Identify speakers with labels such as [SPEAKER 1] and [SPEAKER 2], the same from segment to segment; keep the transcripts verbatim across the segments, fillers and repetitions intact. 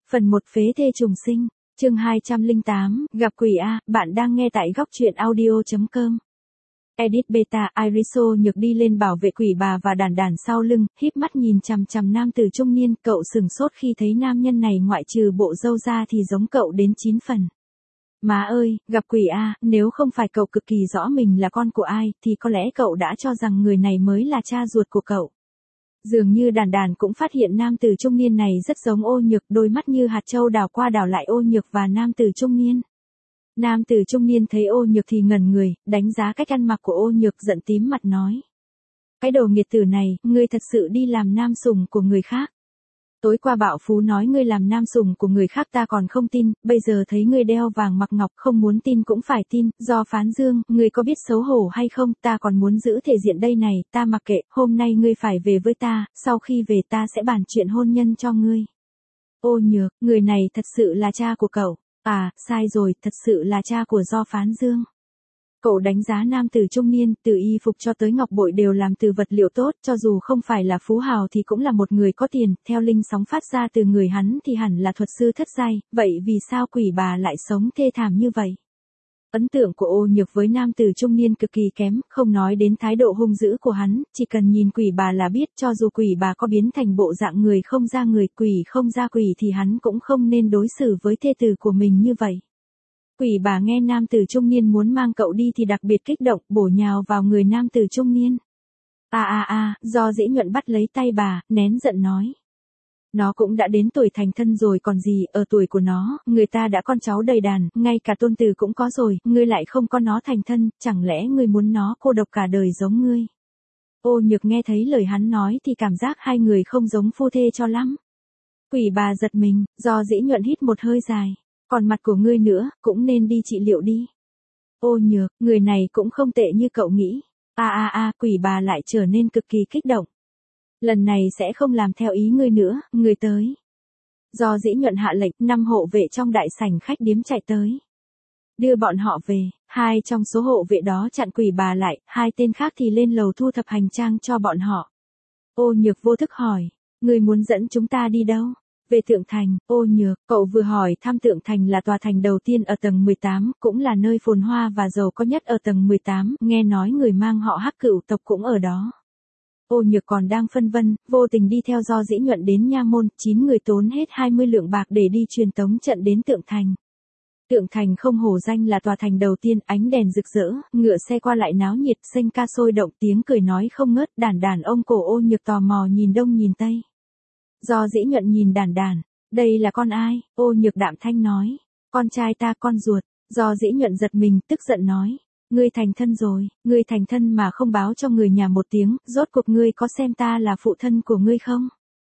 [SPEAKER 1] Phần một phế thê trùng sinh, chương hai trăm lẻ tám, gặp quỷ A, bạn đang nghe tại góc truyện audio.com. Edit beta, Iriso nhược đi lên bảo vệ quỷ bà và đàn đàn sau lưng, híp mắt nhìn chằm chằm nam tử trung niên, cậu sừng sốt khi thấy nam nhân này ngoại trừ bộ râu ra thì giống cậu đến chín phần. Má ơi, gặp quỷ A, nếu không phải cậu cực kỳ rõ mình là con của ai, thì có lẽ cậu đã cho rằng người này mới là cha ruột của cậu. Dường như đàn đàn cũng phát hiện nam tử trung niên này rất giống Ô Nhược, đôi mắt như hạt châu đảo qua đảo lại Ô Nhược và nam tử trung niên. Nam tử trung niên thấy Ô Nhược thì ngẩn người, đánh giá cách ăn mặc của Ô Nhược, giận tím mặt nói. Cái đồ nghiệt tử này, ngươi thật sự đi làm nam sủng của người khác. Tối qua Bạo Phú nói ngươi làm nam sủng của người khác ta còn không tin, bây giờ thấy ngươi đeo vàng mặc ngọc không muốn tin cũng phải tin, do Phán Dương, ngươi có biết xấu hổ hay không, ta còn muốn giữ thể diện đây này, ta mặc kệ, hôm nay ngươi phải về với ta, sau khi về ta sẽ bàn chuyện hôn nhân cho ngươi. Ô Nhược, người này thật sự là cha của cậu, à, sai rồi, thật sự là cha của do Phán Dương. Cậu đánh giá nam tử trung niên, từ y phục cho tới ngọc bội đều làm từ vật liệu tốt, cho dù không phải là phú hào thì cũng là một người có tiền, theo linh sóng phát ra từ người hắn thì hẳn là thuật sư thất giai, vậy vì sao quỷ bà lại sống thê thảm như vậy? Ấn tượng của Ô Nhược với nam tử trung niên cực kỳ kém, không nói đến thái độ hung dữ của hắn, chỉ cần nhìn quỷ bà là biết, cho dù quỷ bà có biến thành bộ dạng người không ra người, quỷ không ra quỷ thì hắn cũng không nên đối xử với thê tử của mình như vậy. Quỷ bà nghe nam tử trung niên muốn mang cậu đi thì đặc biệt kích động, bổ nhào vào người nam tử trung niên. A a a, do Dĩ Nhuận bắt lấy tay bà, nén giận nói. Nó cũng đã đến tuổi thành thân rồi còn gì, ở tuổi của nó, người ta đã con cháu đầy đàn, ngay cả tôn tử cũng có rồi, ngươi lại không có nó thành thân, chẳng lẽ ngươi muốn nó cô độc cả đời giống ngươi? Ô Nhược nghe thấy lời hắn nói thì cảm giác hai người không giống phu thê cho lắm. Quỷ bà giật mình, do Dĩ Nhuận hít một hơi dài. Còn mặt của ngươi nữa, cũng nên đi trị liệu đi. Ô Nhược, người này cũng không tệ như cậu nghĩ. A a a, quỷ bà lại trở nên cực kỳ kích động. Lần này sẽ không làm theo ý ngươi nữa, ngươi tới. Do Dĩ Nhuận hạ lệnh, năm hộ vệ trong đại sảnh khách điếm chạy tới. Đưa bọn họ về, hai trong số hộ vệ đó chặn quỷ bà lại, hai tên khác thì lên lầu thu thập hành trang cho bọn họ. Ô Nhược vô thức hỏi, ngươi muốn dẫn chúng ta đi đâu? Về Tượng Thành, Ô Nhược, cậu vừa hỏi thăm Tượng Thành là tòa thành đầu tiên ở tầng mười tám, cũng là nơi phồn hoa và giàu có nhất ở tầng mười tám, nghe nói người mang họ Hắc Cửu tộc cũng ở đó. Ô Nhược còn đang phân vân, vô tình đi theo do Dĩ Nhuận đến nha môn, chín người tốn hết hai mươi lượng bạc để đi truyền tống trận đến Tượng Thành. Tượng Thành không hổ danh là tòa thành đầu tiên, ánh đèn rực rỡ, ngựa xe qua lại náo nhiệt, xanh ca sôi động, tiếng cười nói không ngớt, đàn đàn ông cổ Ô Nhược tò mò nhìn đông nhìn tây. Do Dĩ Nhuận nhìn đàn đàn, đây là con ai? Ô Nhược đạm thanh nói, con trai ta, con ruột. Do Dĩ Nhuận giật mình, tức giận nói, ngươi thành thân rồi, ngươi thành thân mà không báo cho người nhà một tiếng, rốt cuộc ngươi có xem ta là phụ thân của ngươi không?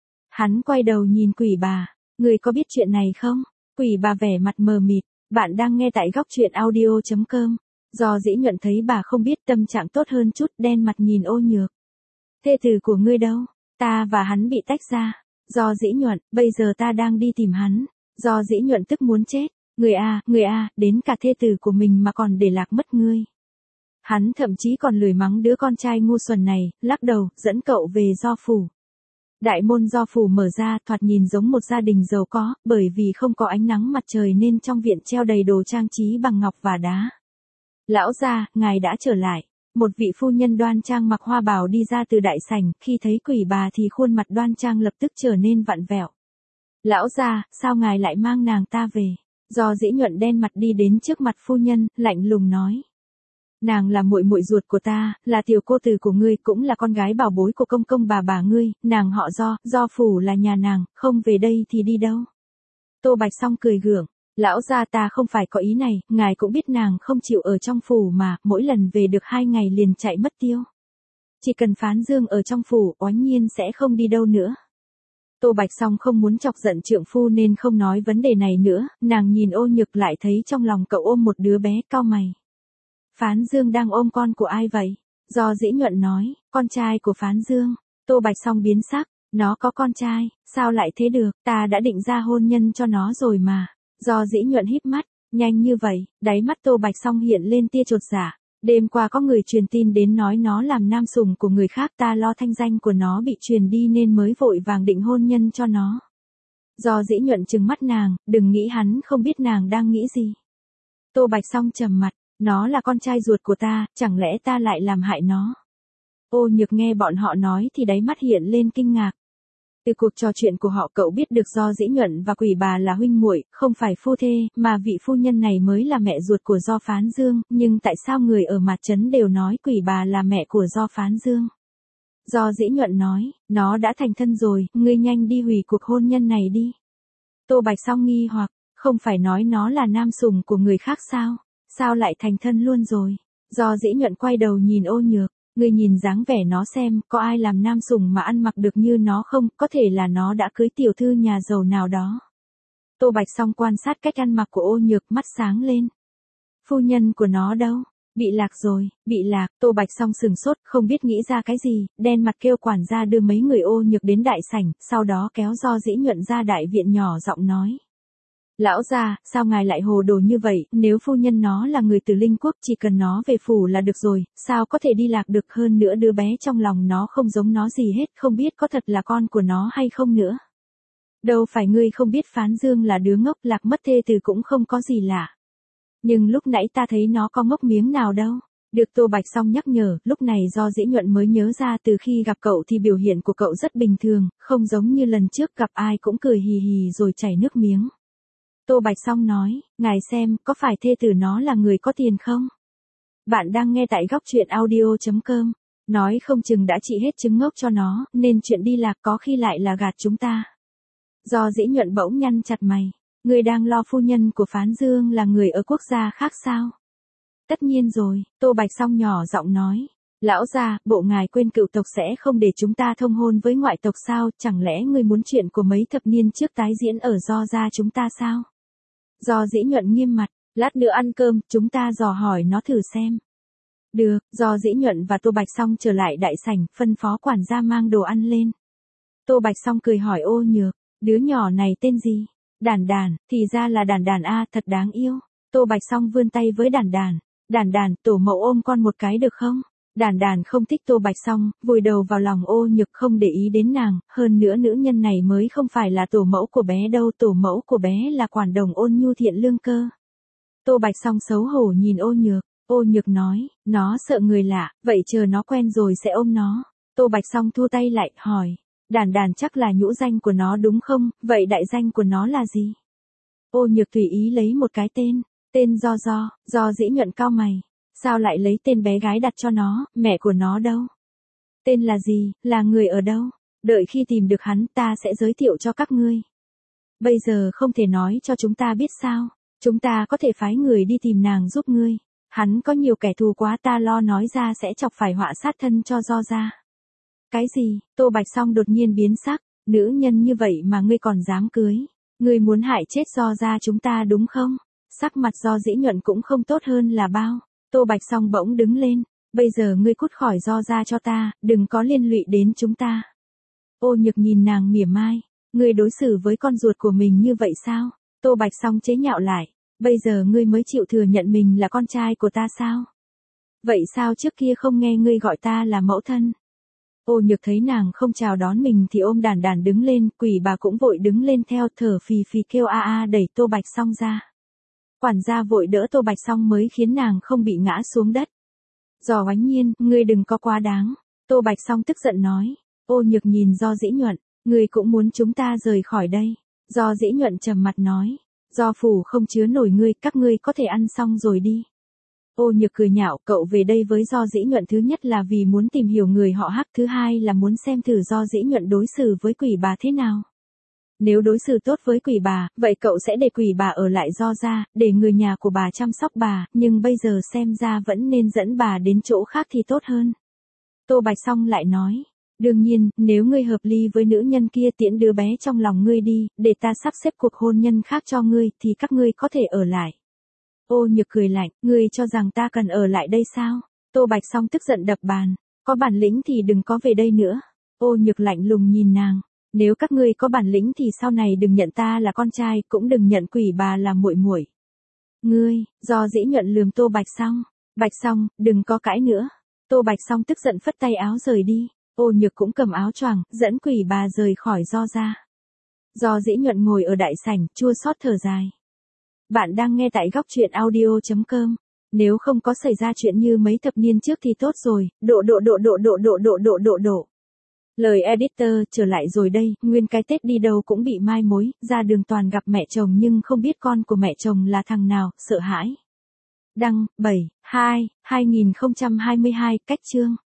[SPEAKER 1] Hắn quay đầu nhìn quỷ bà, ngươi có biết chuyện này không? Quỷ bà vẻ mặt mờ mịt, bạn đang nghe tại góc truyện audio.com. Do Dĩ Nhuận thấy bà không biết, tâm trạng tốt hơn chút, đen mặt nhìn Ô Nhược. Thê tử của ngươi đâu? Ta và hắn bị tách ra. Do Dĩ Nhuận, bây giờ ta đang đi tìm hắn. Do Dĩ Nhuận tức muốn chết. Người a, người a, đến cả thê tử của mình mà còn để lạc mất ngươi. Hắn thậm chí còn lười mắng đứa con trai ngu xuẩn này, lắc đầu, dẫn cậu về Do phủ. Đại môn Do phủ mở ra, thoạt nhìn giống một gia đình giàu có, bởi vì không có ánh nắng mặt trời nên trong viện treo đầy đồ trang trí bằng ngọc và đá. Lão gia, ngài đã trở lại. Một vị phu nhân đoan trang mặc hoa bào đi ra từ đại sảnh, khi thấy quỷ bà thì khuôn mặt đoan trang lập tức trở nên vặn vẹo. Lão gia, sao ngài lại mang nàng ta về? Do Dĩ Nhuận đen mặt đi đến trước mặt phu nhân, lạnh lùng nói. Nàng là muội muội ruột của ta, là tiểu cô tử của ngươi, cũng là con gái bảo bối của công công bà bà ngươi, nàng họ Do, Do phủ là nhà nàng, không về đây thì đi đâu? Tô Bạch Song cười gượng. Lão gia, ta không phải có ý này, ngài cũng biết nàng không chịu ở trong phủ mà, mỗi lần về được hai ngày liền chạy mất tiêu. Chỉ cần Phán Dương ở trong phủ, oánh nhiên sẽ không đi đâu nữa. Tô Bạch Song không muốn chọc giận trượng phu nên không nói vấn đề này nữa, nàng nhìn Ô Nhược lại thấy trong lòng cậu ôm một đứa bé, cau mày. Phán Dương đang ôm con của ai vậy? Do Dĩ Nhuận nói, con trai của Phán Dương. Tô Bạch Song biến sắc, nó có con trai, sao lại thế được, ta đã định ra hôn nhân cho nó rồi mà. Do Dĩ Nhuận híp mắt, nhanh như vậy, đáy mắt Tô Bạch Song hiện lên tia chột dạ. Đêm qua có người truyền tin đến nói nó làm nam sủng của người khác, ta lo thanh danh của nó bị truyền đi nên mới vội vàng định hôn nhân cho nó. Do Dĩ Nhuận trừng mắt nàng, đừng nghĩ hắn không biết nàng đang nghĩ gì. Tô Bạch Song trầm mặt, nó là con trai ruột của ta, chẳng lẽ ta lại làm hại nó. Ô Nhược nghe bọn họ nói thì đáy mắt hiện lên kinh ngạc. Từ cuộc trò chuyện của họ cậu biết được Do Dĩ Nhuận và Quỷ Bà là huynh muội, không phải phu thê, mà vị phu nhân này mới là mẹ ruột của Do Phán Dương, nhưng tại sao người ở mặt trấn đều nói Quỷ Bà là mẹ của Do Phán Dương? Do Dĩ Nhuận nói, nó đã thành thân rồi, ngươi nhanh đi hủy cuộc hôn nhân này đi. Tô Bạch Song nghi hoặc, không phải nói nó là nam sủng của người khác sao? Sao lại thành thân luôn rồi? Do Dĩ Nhuận quay đầu nhìn Ô Nhược, ngươi nhìn dáng vẻ nó xem, có ai làm nam sủng mà ăn mặc được như nó không, có thể là nó đã cưới tiểu thư nhà giàu nào đó. Tô Bạch Song quan sát cách ăn mặc của Ô Nhược, mắt sáng lên. Phu nhân của nó đâu? Bị lạc rồi, bị lạc. Tô Bạch Song sừng sốt, không biết nghĩ ra cái gì, đen mặt kêu quản gia đưa mấy người Ô Nhược đến đại sảnh, sau đó kéo Do Dĩ Nhuận ra đại viện nhỏ giọng nói. Lão gia, sao ngài lại hồ đồ như vậy, nếu phu nhân nó là người từ Linh Quốc chỉ cần nó về phủ là được rồi, sao có thể đi lạc được, hơn nữa đứa bé trong lòng nó không giống nó gì hết, không biết có thật là con của nó hay không nữa. Đâu phải ngươi không biết Phán Dương là đứa ngốc, lạc mất thê tử cũng không có gì lạ. Nhưng lúc nãy ta thấy nó có ngốc miếng nào đâu. Được Tô Bạch Song nhắc nhở, lúc này Do Dĩ Nhuận mới nhớ ra từ khi gặp cậu thì biểu hiện của cậu rất bình thường, không giống như lần trước gặp ai cũng cười hì hì rồi chảy nước miếng. Tô Bạch Song nói, ngài xem, có phải thê tử nó là người có tiền không? Bạn đang nghe tại góc truyện audio chấm com. Nói không chừng đã trị hết chứng ngốc cho nó, nên chuyện đi lạc có khi lại là gạt chúng ta. Do Dĩ Nhuận bỗng nhăn chặt mày. Người đang lo phu nhân của Phán Dương là người ở quốc gia khác sao? Tất nhiên rồi, Tô Bạch Song nhỏ giọng nói. Lão gia, bộ ngài quên cựu tộc sẽ không để chúng ta thông hôn với ngoại tộc sao, chẳng lẽ ngươi muốn chuyện của mấy thập niên trước tái diễn ở Do gia chúng ta sao? Do Dĩ Nhuận nghiêm mặt, lát nữa ăn cơm, chúng ta dò hỏi nó thử xem. Được, Do Dĩ Nhuận và Tô Bạch Song trở lại đại sảnh, phân phó quản gia mang đồ ăn lên. Tô Bạch Song cười hỏi Ô Nhược, đứa nhỏ này tên gì? Đản Đản, thì ra là Đản Đản a, thật đáng yêu. Tô Bạch Song vươn tay với Đản Đản, Đản Đản, tổ mẫu ôm con một cái được không? Đản Đản không thích Tô Bạch Song, vùi đầu vào lòng Ô Nhược không để ý đến nàng, hơn nữa nữ nhân này mới không phải là tổ mẫu của bé đâu, tổ mẫu của bé là quản đồng Ôn Nhu thiện lương cơ. Tô Bạch Song xấu hổ nhìn Ô Nhược, Ô Nhược nói, nó sợ người lạ, vậy chờ nó quen rồi sẽ ôm nó. Tô Bạch Song thu tay lại, hỏi, Đản Đản chắc là nhũ danh của nó đúng không, vậy đại danh của nó là gì? Ô Nhược tùy ý lấy một cái tên, tên Do Do. Do Dĩ Nhuận cau mày. Sao lại lấy tên bé gái đặt cho nó, mẹ của nó đâu? Tên là gì, là người ở đâu? Đợi khi tìm được hắn ta sẽ giới thiệu cho các ngươi. Bây giờ không thể nói cho chúng ta biết sao? Chúng ta có thể phái người đi tìm nàng giúp ngươi. Hắn có nhiều kẻ thù quá, ta lo nói ra sẽ chọc phải họa sát thân cho Do gia. Cái gì? Tô Bạch Song đột nhiên biến sắc, nữ nhân như vậy mà ngươi còn dám cưới? Ngươi muốn hại chết Do gia chúng ta đúng không? Sắc mặt Do Dĩ Nhuận cũng không tốt hơn là bao. Tô Bạch Song bỗng đứng lên, bây giờ ngươi cút khỏi Do gia cho ta, đừng có liên lụy đến chúng ta. Ô Nhược nhìn nàng mỉa mai, ngươi đối xử với con ruột của mình như vậy sao? Tô Bạch Song chế nhạo lại, bây giờ ngươi mới chịu thừa nhận mình là con trai của ta sao? Vậy sao trước kia không nghe ngươi gọi ta là mẫu thân? Ô Nhược thấy nàng không chào đón mình thì ôm Đản Đản đứng lên, Quỷ Bà cũng vội đứng lên theo, thở phì phì kêu a a đẩy Tô Bạch Song ra. Quản gia vội đỡ Tô Bạch Song mới khiến nàng không bị ngã xuống đất. Do Oánh Nhiên, ngươi đừng có quá đáng. Tô Bạch Song tức giận nói. Ô Nhược nhìn Do Dĩ Nhuận, ngươi cũng muốn chúng ta rời khỏi đây. Do Dĩ Nhuận trầm mặt nói. Do phủ không chứa nổi ngươi, các ngươi có thể ăn xong rồi đi. Ô Nhược cười nhạo, cậu về đây với Do Dĩ Nhuận thứ nhất là vì muốn tìm hiểu người họ Hắc, thứ hai là muốn xem thử Do Dĩ Nhuận đối xử với Quỷ Bà thế nào. Nếu đối xử tốt với Quỷ Bà, vậy cậu sẽ để Quỷ Bà ở lại Do gia, để người nhà của bà chăm sóc bà, nhưng bây giờ xem ra vẫn nên dẫn bà đến chỗ khác thì tốt hơn. Tô Bạch Song lại nói, đương nhiên, nếu ngươi hợp ly với nữ nhân kia tiễn đứa bé trong lòng ngươi đi, để ta sắp xếp cuộc hôn nhân khác cho ngươi, thì các ngươi có thể ở lại. Ô Nhược cười lạnh, ngươi cho rằng ta cần ở lại đây sao? Tô Bạch Song tức giận đập bàn, có bản lĩnh thì đừng có về đây nữa. Ô Nhược lạnh lùng nhìn nàng, nếu các ngươi có bản lĩnh thì sau này đừng nhận ta là con trai, cũng đừng nhận Quỷ Bà là muội muội. Ngươi, Do Dĩ Nhuận lườm Tô Bạch Song, Bạch Song, đừng có cãi nữa. Tô Bạch Song tức giận phất tay áo rời đi, Ô Nhược cũng cầm áo choàng, dẫn Quỷ Bà rời khỏi Do gia. Do Dĩ Nhuận ngồi ở đại sảnh, chua xót thở dài. Bạn đang nghe tại góc truyện audio chấm com. Nếu không có xảy ra chuyện như mấy thập niên trước thì tốt rồi, độ độ độ độ độ độ độ độ độ độ. Lời editor, trở lại rồi đây, nguyên cái Tết đi đâu cũng bị mai mối, ra đường toàn gặp mẹ chồng nhưng không biết con của mẹ chồng là thằng nào, sợ hãi. Đăng, bảy, hai, hai nghìn không trăm hai mươi hai, cách chương.